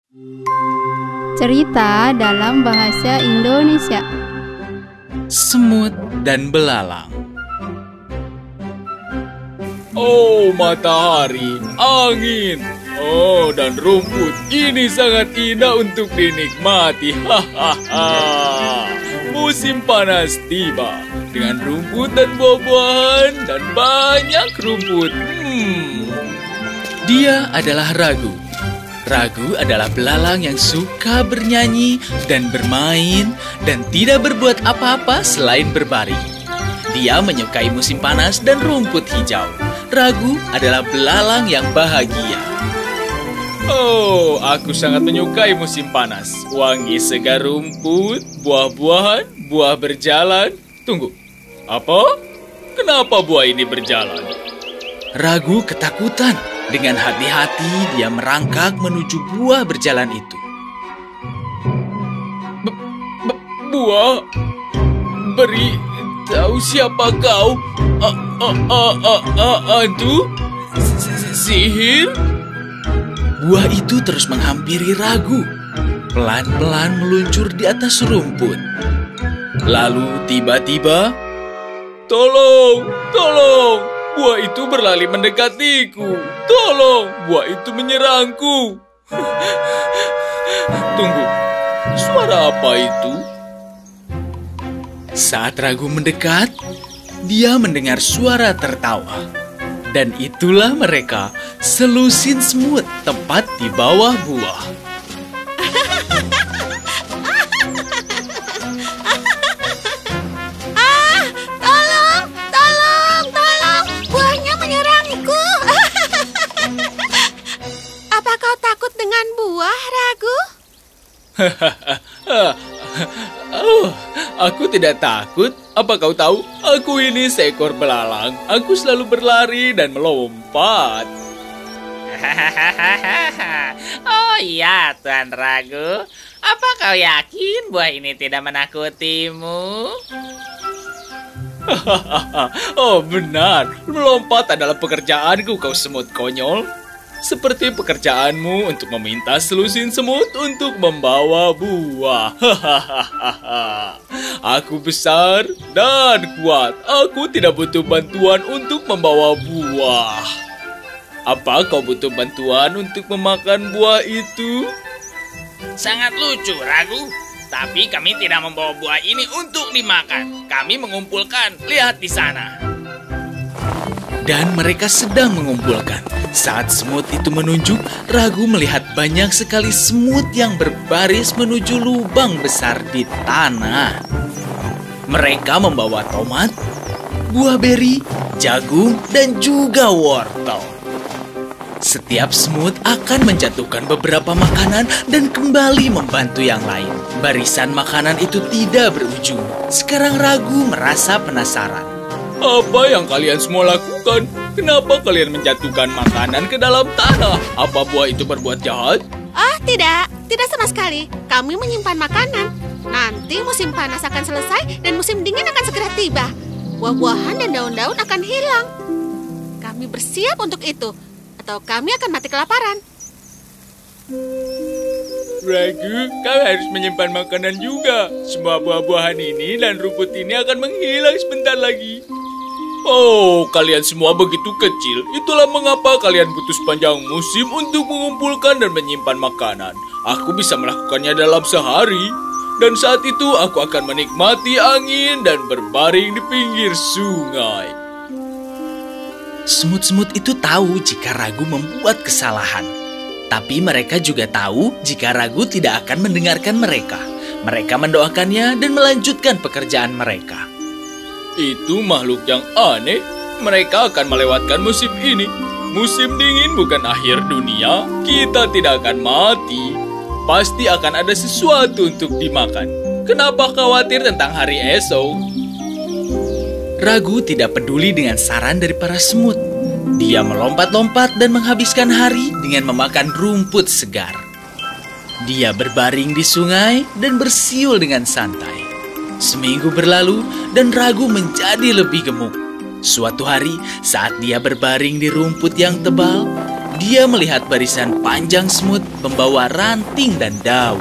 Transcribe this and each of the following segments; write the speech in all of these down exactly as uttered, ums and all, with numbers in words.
Cerita dalam bahasa Indonesia. Semut dan belalang. Oh, matahari, angin, oh, dan rumput. Ini sangat indah untuk dinikmati. Hahaha. Musim panas tiba dengan rumput dan buah-buahan dan banyak rumput. Hmm. Dia adalah Ragu. Ragu adalah belalang yang suka bernyanyi dan bermain dan tidak berbuat apa-apa selain berbaring. Dia menyukai musim panas dan rumput hijau. Ragu adalah belalang yang bahagia. Oh, aku sangat menyukai musim panas. Wangi segar rumput, buah-buahan, buah berjalan. Tunggu, apa? Kenapa buah ini berjalan? Ragu ketakutan. Dengan hati-hati dia merangkak menuju buah berjalan itu. B -b buah? Beri tahu siapa kau? A -a -a -a -a Aduh? Sihir? Buah itu terus menghampiri Ragu. Pelan-pelan meluncur di atas rumput. Lalu tiba-tiba, tolong, tolong! Buah itu berlari mendekatiku. Tolong, buah itu menyerangku. Tunggu, suara apa itu? Saat Ragu mendekat, dia mendengar suara tertawa. Dan itulah mereka, selusin semut tepat di bawah buah. Oh, aku tidak takut. Apa kau tahu? Aku ini seekor belalang. Aku selalu berlari dan melompat. Oh iya, Tuan Ragu. Apa kau yakin buah ini tidak menakutimu? Oh benar, melompat adalah pekerjaanku, kau semut konyol. Seperti pekerjaanmu untuk meminta selusin semut untuk membawa buah. Aku besar dan kuat. Aku tidak butuh bantuan untuk membawa buah. Apa kau butuh bantuan untuk memakan buah itu? Sangat lucu, Ragu. Tapi kami tidak membawa buah ini untuk dimakan. Kami mengumpulkan. Lihat di sana. Dan mereka sedang mengumpulkan. Saat semut itu menunjuk, Ragu melihat banyak sekali semut yang berbaris menuju lubang besar di tanah. Mereka membawa tomat, buah beri, jagung, dan juga wortel. Setiap semut akan menjatuhkan beberapa makanan dan kembali membantu yang lain. Barisan makanan itu tidak berujung. Sekarang Ragu merasa penasaran. Apa yang kalian semua lakukan? Kenapa kalian menjatuhkan makanan ke dalam tanah? Apa buah itu berbuat jahat? Oh, tidak. Tidak sama sekali. Kami menyimpan makanan. Nanti musim panas akan selesai dan musim dingin akan segera tiba. Buah-buahan dan daun-daun akan hilang. Kami bersiap untuk itu. Atau kami akan mati kelaparan. Ragu, kau harus menyimpan makanan juga. Semua buah-buahan ini dan rumput ini akan menghilang sebentar lagi. Oh, kalian semua begitu kecil. Itulah mengapa kalian butuh sepanjang musim untuk mengumpulkan dan menyimpan makanan. Aku bisa melakukannya dalam sehari. Dan saat itu aku akan menikmati angin dan berbaring di pinggir sungai. Semut-semut itu tahu jika Ragu membuat kesalahan. Tapi mereka juga tahu jika Ragu tidak akan mendengarkan mereka. Mereka mendoakannya dan melanjutkan pekerjaan mereka. Itu makhluk yang aneh. Mereka akan melewatkan musim ini. Musim dingin bukan akhir dunia. Kita tidak akan mati. Pasti akan ada sesuatu untuk dimakan. Kenapa khawatir tentang hari esok? Ragu tidak peduli dengan saran dari para semut. Dia melompat-lompat dan menghabiskan hari dengan memakan rumput segar. Dia berbaring di sungai dan bersiul dengan santai. Seminggu berlalu dan Ragu menjadi lebih gemuk. Suatu hari saat dia berbaring di rumput yang tebal, Dia melihat barisan panjang semut membawa ranting dan daun.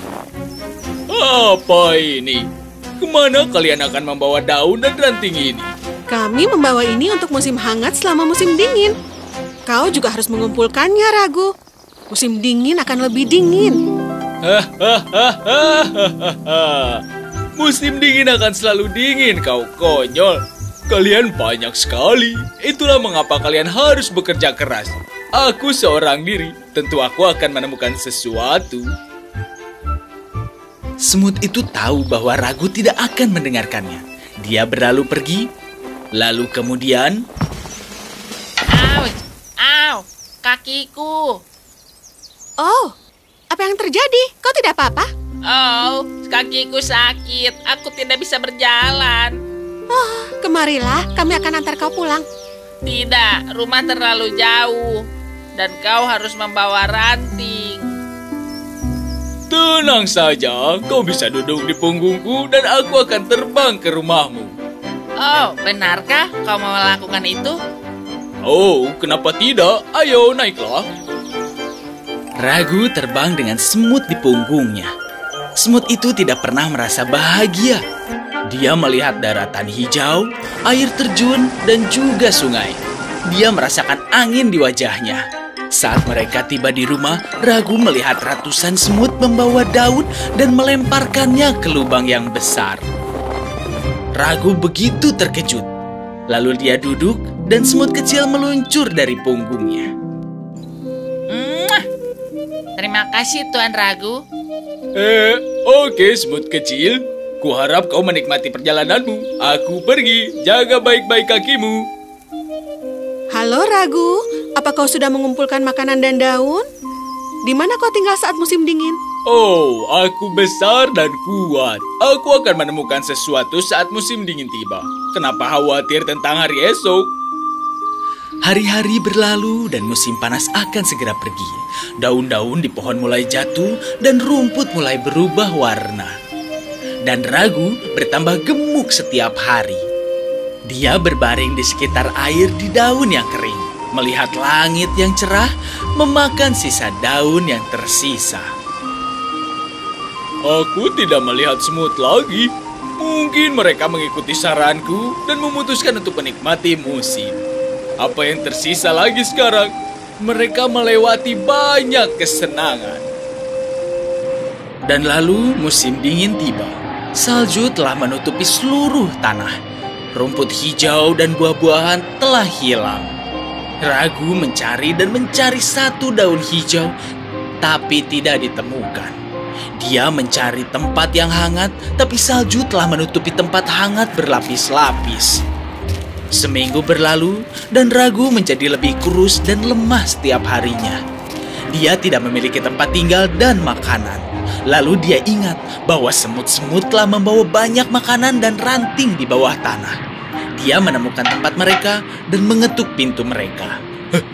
Apa ini? Kemana kalian akan membawa daun dan ranting ini? Kami membawa ini untuk musim hangat selama musim dingin. Kau juga harus mengumpulkannya, Ragu. Musim dingin akan lebih dingin. Hahaha. Musim dingin akan selalu dingin, kau konyol. Kalian banyak sekali. Itulah mengapa kalian harus bekerja keras. Aku seorang diri. Tentu aku akan menemukan sesuatu. Semut itu tahu bahwa Ragu tidak akan mendengarkannya. Dia berlalu pergi, lalu kemudian... Ouch! Au! Kakiku! Oh, apa yang terjadi? Kau tidak apa-apa? Oh, kakiku sakit. Aku tidak bisa berjalan. Oh, kemarilah, kami akan antar kau pulang. Tidak, rumah terlalu jauh. Dan kau harus membawa ranting. Tenang saja, kau bisa duduk di punggungku dan aku akan terbang ke rumahmu. Oh, benarkah kau mau melakukan itu? Oh, kenapa tidak? Ayo, naiklah. Ragu terbang dengan semut di punggungnya. Semut itu tidak pernah merasa bahagia. Dia melihat daratan hijau, air terjun, dan juga sungai. Dia merasakan angin di wajahnya. Saat mereka tiba di rumah, Ragu melihat ratusan semut membawa daun dan melemparkannya ke lubang yang besar. Ragu begitu terkejut. Lalu dia duduk dan semut kecil meluncur dari punggungnya. Mwah! Terima kasih, Tuan Ragu. Eh, oke semut kecil. Kuharap kau menikmati perjalananmu. Aku pergi. Jaga baik-baik kakimu. Halo, Ragu. Apa kau sudah mengumpulkan makanan dan daun? Di mana kau tinggal saat musim dingin? Oh, aku besar dan kuat. Aku akan menemukan sesuatu saat musim dingin tiba. Kenapa khawatir tentang hari esok? Hari-hari berlalu dan musim panas akan segera pergi. Daun-daun di pohon mulai jatuh dan rumput mulai berubah warna. Dan Ragu bertambah gemuk setiap hari. Dia berbaring di sekitar air di daun yang kering, melihat langit yang cerah, memakan sisa daun yang tersisa. Aku tidak melihat semut lagi. Mungkin mereka mengikuti saranku dan memutuskan untuk menikmati musim. Apa yang tersisa lagi sekarang? Mereka melewati banyak kesenangan. Dan lalu musim dingin tiba. Salju telah menutupi seluruh tanah. Rumput hijau dan buah-buahan telah hilang. Ragu mencari dan mencari satu daun hijau, tapi tidak ditemukan. Dia mencari tempat yang hangat, tapi salju telah menutupi tempat hangat berlapis-lapis. Seminggu berlalu, dan Ragu menjadi lebih kurus dan lemah setiap harinya. Dia tidak memiliki tempat tinggal dan makanan. Lalu dia ingat bahwa semut-semut telah membawa banyak makanan dan ranting di bawah tanah. Dia menemukan tempat mereka dan mengetuk pintu mereka.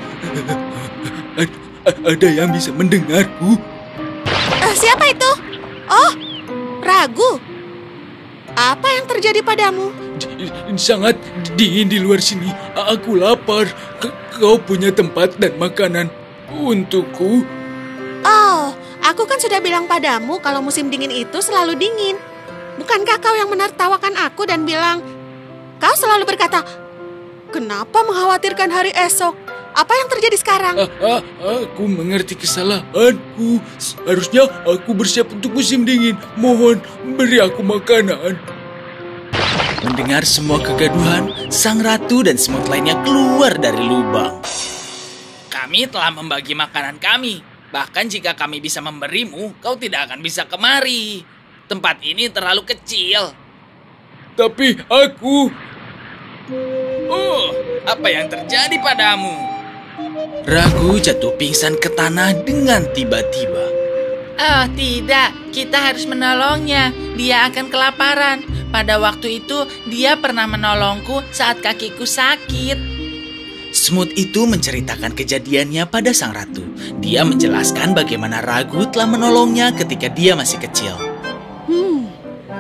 Ada yang bisa mendengarku? Uh, siapa itu? Oh, Ragu. Apa yang terjadi padamu? Sangat dingin di luar sini. Aku lapar. Kau punya tempat dan makanan untukku? Oh, aku kan sudah bilang padamu kalau musim dingin itu selalu dingin. Bukankah kau yang menertawakan aku dan bilang, kau selalu berkata, kenapa mengkhawatirkan hari esok? Apa yang terjadi sekarang? Ah, ah, aku mengerti kesalahanku. Seharusnya aku bersiap untuk musim dingin. Mohon, beri aku makanan. Mendengar semua kegaduhan, sang ratu dan semut lainnya keluar dari lubang. Kami telah membagi makanan kami. Bahkan jika kami bisa memberimu, kau tidak akan bisa kemari. Tempat ini terlalu kecil. Tapi aku... Oh, apa yang terjadi padamu? Ragu jatuh pingsan ke tanah dengan tiba-tiba. Oh, tidak. Kita harus menolongnya. Dia akan kelaparan. Pada waktu itu, dia pernah menolongku saat kakiku sakit. Semut itu menceritakan kejadiannya pada sang ratu. Dia menjelaskan bagaimana Ragu telah menolongnya ketika dia masih kecil. Hmm.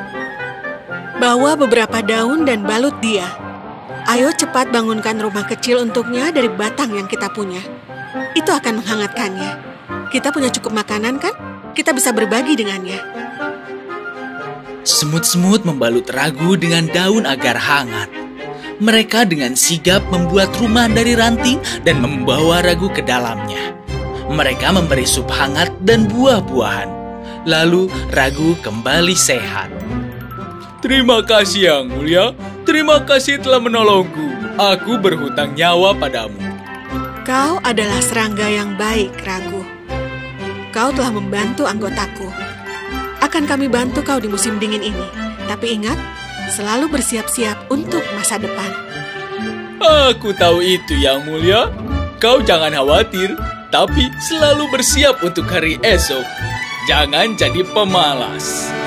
Bawa beberapa daun dan balut dia. Ayo cepat bangunkan rumah kecil untuknya dari batang yang kita punya. Itu akan menghangatkannya. Kita punya cukup makanan kan? Kita bisa berbagi dengannya. Semut-semut membalut Ragu dengan daun agar hangat. Mereka dengan sigap membuat rumah dari ranting dan membawa Ragu ke dalamnya. Mereka memberi sup hangat dan buah-buahan. Lalu Ragu kembali sehat. Terima kasih Yang Mulia. Terima kasih telah menolongku. Aku berhutang nyawa padamu. Kau adalah serangga yang baik, Ragu. Kau telah membantu anggotaku. Akan kami bantu kau di musim dingin ini. Tapi ingat, selalu bersiap-siap untuk masa depan. Aku tahu itu Yang Mulia. Kau jangan khawatir, tapi selalu bersiap untuk hari esok. Jangan jadi pemalas.